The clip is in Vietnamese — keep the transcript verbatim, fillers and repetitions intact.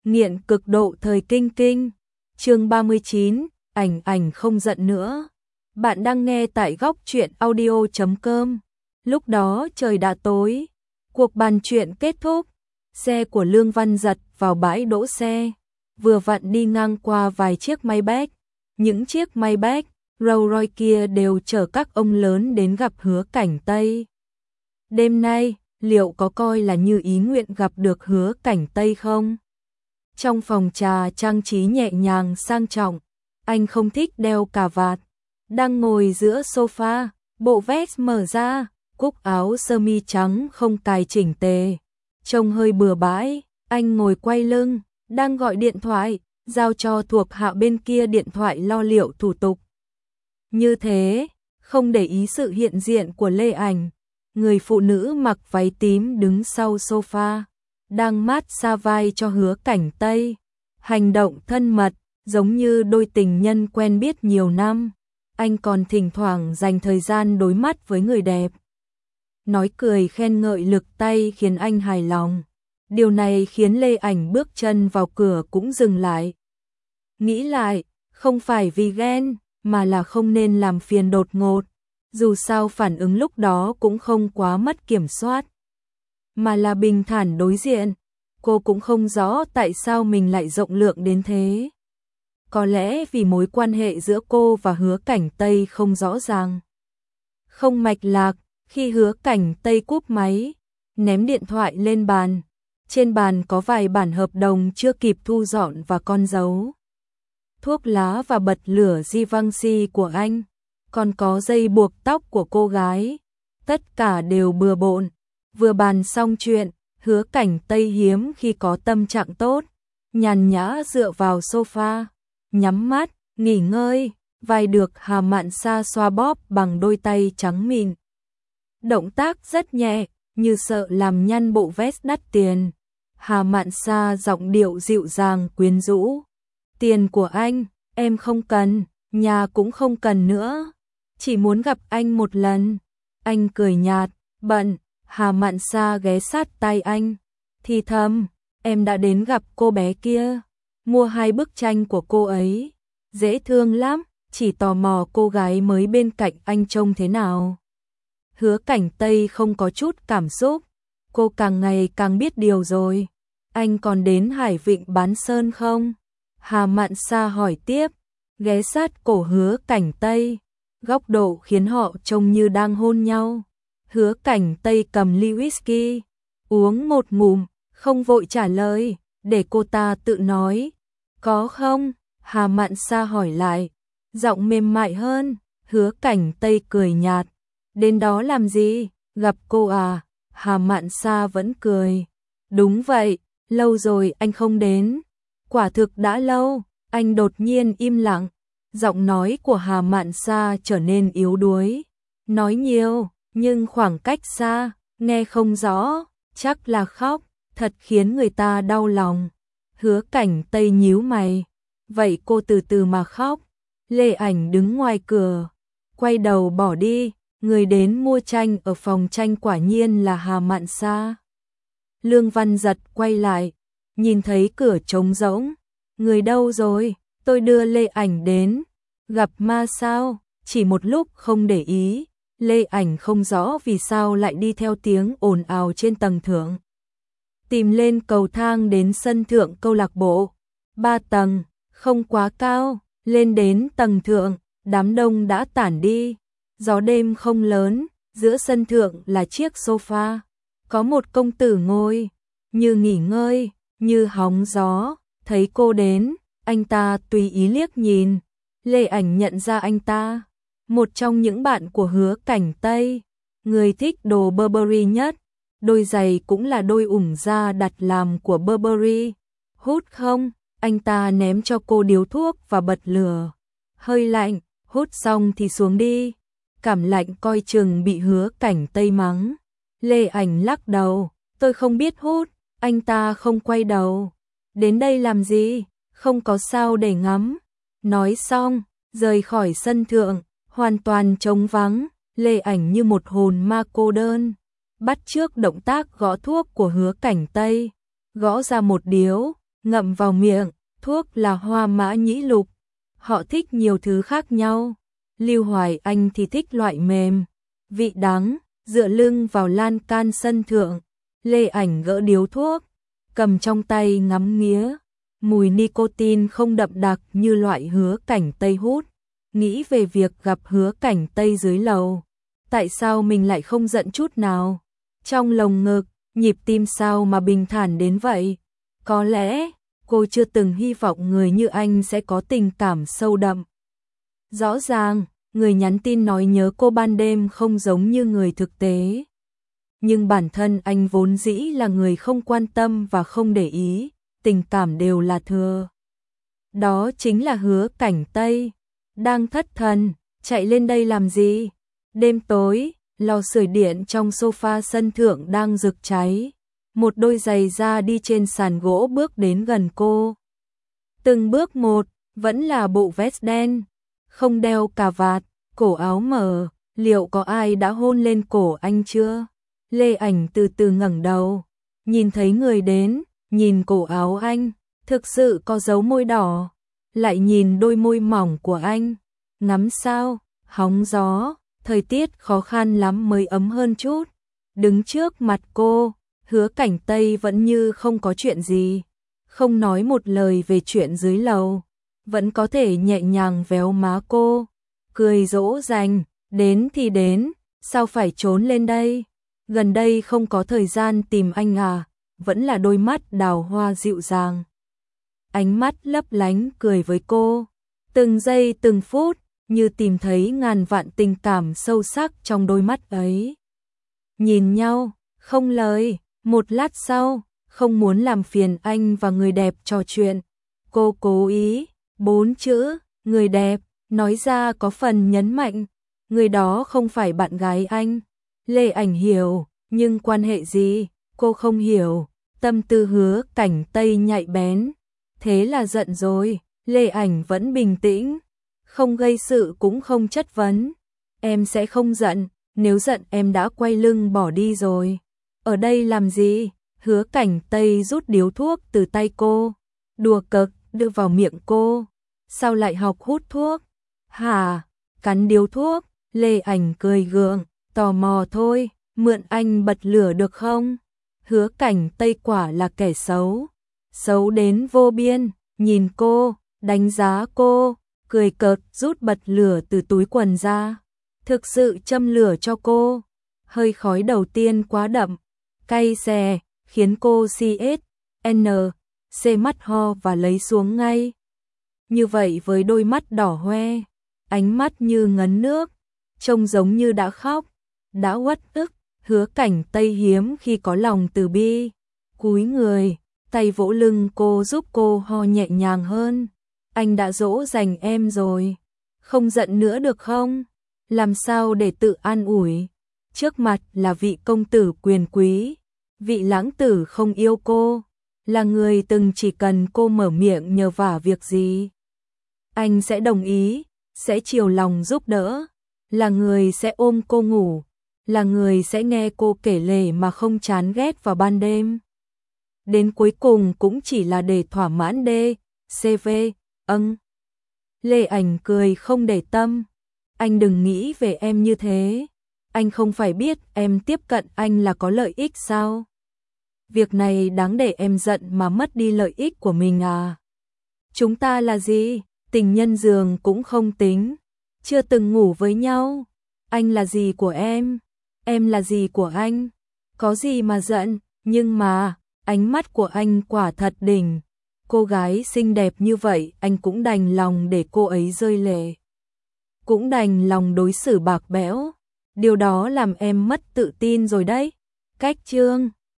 Nghiện cực độ thời kinh kinh. Chương ba mươi chín, ảnh ảnh không giận nữa. Bạn đang nghe tại góc truyện audio chấm com. Lúc đó trời đã tối. Cuộc bàn chuyện kết thúc. Xe của Lương Văn Giật vào bãi đỗ xe. Vừa vặn đi ngang qua vài chiếc Maybach. Những chiếc Maybach, Rolls Royce kia đều chở các ông lớn đến gặp Hứa Cảnh Tây. Đêm nay, liệu có coi là như ý nguyện gặp được Hứa Cảnh Tây không? Trong phòng trà trang trí nhẹ nhàng sang trọng, anh không thích đeo cà vạt, đang ngồi giữa sofa, bộ vest mở ra, cúc áo sơ mi trắng không cài chỉnh tề, trông hơi bừa bãi, anh ngồi quay lưng, đang gọi điện thoại, giao cho thuộc hạ bên kia điện thoại lo liệu thủ tục. Như thế, không để ý sự hiện diện của Lê Ảnh, người phụ nữ mặc váy tím đứng sau sofa, đang mát xa vai cho Hứa Cảnh Tây, hành động thân mật, giống như đôi tình nhân quen biết nhiều năm. Anh còn thỉnh thoảng dành thời gian đối mắt với người đẹp. Nói cười khen ngợi lực tay khiến anh hài lòng. Điều này khiến Lê Ảnh bước chân vào cửa cũng dừng lại. Nghĩ lại, không phải vì ghen, mà là không nên làm phiền đột ngột. Dù sao phản ứng lúc đó cũng không quá mất kiểm soát, mà là bình thản đối diện. Cô cũng không rõ tại sao mình lại rộng lượng đến thế. Có lẽ vì mối quan hệ giữa cô và Hứa Cảnh Tây không rõ ràng, không mạch lạc. Khi Hứa Cảnh Tây cúp máy, ném điện thoại lên bàn. Trên bàn có vài bản hợp đồng chưa kịp thu dọn và con dấu, thuốc lá và bật lửa Givenchy của anh, còn có dây buộc tóc của cô gái. Tất cả đều bừa bộn. Vừa bàn xong chuyện, Hứa Cảnh Tây hiếm khi có tâm trạng tốt, nhàn nhã dựa vào sofa, nhắm mắt, nghỉ ngơi, vai được Hà Mạn Sa xoa bóp bằng đôi tay trắng mịn. Động tác rất nhẹ, như sợ làm nhăn bộ vest đắt tiền. Hà Mạn Sa giọng điệu dịu dàng quyến rũ. Tiền của anh, em không cần, nhà cũng không cần nữa. Chỉ muốn gặp anh một lần. Anh cười nhạt, bận. Hà Mạn Sa ghé sát tay anh, thì thầm, em đã đến gặp cô bé kia, mua hai bức tranh của cô ấy, dễ thương lắm, chỉ tò mò cô gái mới bên cạnh anh trông thế nào. Hứa Cảnh Tây không có chút cảm xúc, cô càng ngày càng biết điều rồi. Anh còn đến Hải Vịnh bán sơn không? Hà Mạn Sa hỏi tiếp, ghé sát cổ Hứa Cảnh Tây, góc độ khiến họ trông như đang hôn nhau. Hứa Cảnh Tây cầm ly whisky, uống một ngụm, không vội trả lời, để cô ta tự nói. Có không? Hà Mạn Sa hỏi lại, giọng mềm mại hơn. Hứa Cảnh Tây cười nhạt, đến đó làm gì? Gặp cô à? Hà Mạn Sa vẫn cười. Đúng vậy, lâu rồi anh không đến. Quả thực đã lâu. Anh đột nhiên im lặng, giọng nói của Hà Mạn Sa trở nên yếu đuối. Nói nhiều, nhưng khoảng cách xa, nghe không rõ, chắc là khóc, thật khiến người ta đau lòng. Hứa Cảnh Tây nhíu mày, vậy cô từ từ mà khóc. Lê Ảnh đứng ngoài cửa, quay đầu bỏ đi. Người đến mua tranh ở phòng tranh quả nhiên là Hà Mạn Sa. Lương Văn Giật quay lại, nhìn thấy cửa trống rỗng. Người đâu rồi? Tôi đưa Lê Ảnh đến. Gặp ma sao? Chỉ một lúc không để ý, Lê Ảnh không rõ vì sao lại đi theo tiếng ồn ào trên tầng thượng. Tìm lên cầu thang đến sân thượng câu lạc bộ. Ba tầng, không quá cao. Lên đến tầng thượng, đám đông đã tản đi. Gió đêm không lớn, giữa sân thượng là chiếc sofa. Có một công tử ngồi, như nghỉ ngơi, như hóng gió. Thấy cô đến, anh ta tùy ý liếc nhìn. Lê Ảnh nhận ra anh ta, một trong những bạn của Hứa Cảnh Tây, người thích đồ Burberry nhất. Đôi giày cũng là đôi ủng da đặt làm của Burberry. Hút không? Anh ta ném cho cô điếu thuốc và bật lửa. Hơi lạnh, hút xong thì xuống đi. Cảm lạnh coi chừng bị Hứa Cảnh Tây mắng. Lê Ảnh lắc đầu, tôi không biết hút. Anh ta không quay đầu. Đến đây làm gì? Không có sao để ngắm. Nói xong, rời khỏi sân thượng, hoàn toàn trống vắng. Lê Ảnh như một hồn ma cô đơn, bắt chước động tác gõ thuốc của Hứa Cảnh Tây, gõ ra một điếu, ngậm vào miệng, thuốc là hoa mã nhĩ lục. Họ thích nhiều thứ khác nhau. Lưu Hoài Anh thì thích loại mềm, vị đắng, dựa lưng vào lan can sân thượng. Lê Ảnh gỡ điếu thuốc, cầm trong tay ngắm nghía. Mùi nicotine không đậm đặc như loại Hứa Cảnh Tây hút. Nghĩ về việc gặp Hứa Cảnh Tây dưới lầu. Tại sao mình lại không giận chút nào? Trong lồng ngực, nhịp tim sao mà bình thản đến vậy? Có lẽ, cô chưa từng hy vọng người như anh sẽ có tình cảm sâu đậm. Rõ ràng, người nhắn tin nói nhớ cô ban đêm không giống như người thực tế. Nhưng bản thân anh vốn dĩ là người không quan tâm và không để ý, tình cảm đều là thừa. Đó chính là Hứa Cảnh Tây. Đang thất thần, chạy lên đây làm gì? Đêm tối, lò sưởi điện trong sofa sân thượng đang rực cháy. Một đôi giày da đi trên sàn gỗ bước đến gần cô. Từng bước một, vẫn là bộ vest đen, không đeo cà vạt, cổ áo mở. Liệu có ai đã hôn lên cổ anh chưa? Lê Ảnh từ từ ngẩng đầu, nhìn thấy người đến, nhìn cổ áo anh, thực sự có dấu môi đỏ. Lại nhìn đôi môi mỏng của anh, ngắm sao, hóng gió, thời tiết khó khăn lắm mới ấm hơn chút. Đứng trước mặt cô, Hứa Cảnh Tây vẫn như không có chuyện gì, không nói một lời về chuyện dưới lầu, vẫn có thể nhẹ nhàng véo má cô, cười dỗ dành, đến thì đến, sao phải trốn lên đây? Gần đây không có thời gian tìm anh à? Vẫn là đôi mắt đào hoa dịu dàng. Ánh mắt lấp lánh cười với cô, từng giây từng phút, như tìm thấy ngàn vạn tình cảm sâu sắc trong đôi mắt ấy. Nhìn nhau, không lời, một lát sau, không muốn làm phiền anh và người đẹp trò chuyện. Cô cố ý, bốn chữ, người đẹp, nói ra có phần nhấn mạnh. Người đó không phải bạn gái anh. Lê Ảnh hiểu, nhưng quan hệ gì, cô không hiểu. Tâm tư Hứa Cảnh Tây nhạy bén. Thế là giận rồi, Lê Ảnh vẫn bình tĩnh, không gây sự cũng không chất vấn. Em sẽ không giận, nếu giận em đã quay lưng bỏ đi rồi. Ở đây làm gì? Hứa Cảnh Tây rút điếu thuốc từ tay cô, đùa cợt đưa vào miệng cô. Sao lại học hút thuốc? Hả? Cắn điếu thuốc, Lê Ảnh cười gượng, tò mò thôi, mượn anh bật lửa được không? Hứa Cảnh Tây quả là kẻ xấu. Xấu đến vô biên, nhìn cô, đánh giá cô, cười cợt rút bật lửa từ túi quần ra. Thực sự châm lửa cho cô. Hơi khói đầu tiên quá đậm, cay xè, khiến cô xê ét en xê mắt ho và lấy xuống ngay. Như vậy với đôi mắt đỏ hoe, ánh mắt như ngấn nước, trông giống như đã khóc, đã uất ức. Hứa Cảnh Tây hiếm khi có lòng từ bi, cúi người, tay vỗ lưng cô giúp cô ho nhẹ nhàng hơn. Anh đã dỗ dành em rồi, không giận nữa được không? Làm sao để tự an ủi? Trước mặt là vị công tử quyền quý, vị lãng tử không yêu cô, là người từng chỉ cần cô mở miệng nhờ vả việc gì, anh sẽ đồng ý, sẽ chiều lòng giúp đỡ, là người sẽ ôm cô ngủ, là người sẽ nghe cô kể lể mà không chán ghét vào ban đêm. Đến cuối cùng cũng chỉ là để thỏa mãn đê, xê vê, âng. Lê Ảnh cười không để tâm. Anh đừng nghĩ về em như thế. Anh không phải biết em tiếp cận anh là có lợi ích sao? Việc này đáng để em giận mà mất đi lợi ích của mình à? Chúng ta là gì? Tình nhân giường cũng không tính. Chưa từng ngủ với nhau. Anh là gì của em? Em là gì của anh? Có gì mà giận? Nhưng mà, ánh mắt của anh quả thật đỉnh. Cô gái xinh đẹp như vậy anh cũng đành lòng để cô ấy rơi lệ. Cũng đành lòng đối xử bạc bẽo. Điều đó làm em mất tự tin rồi đấy. Cách chương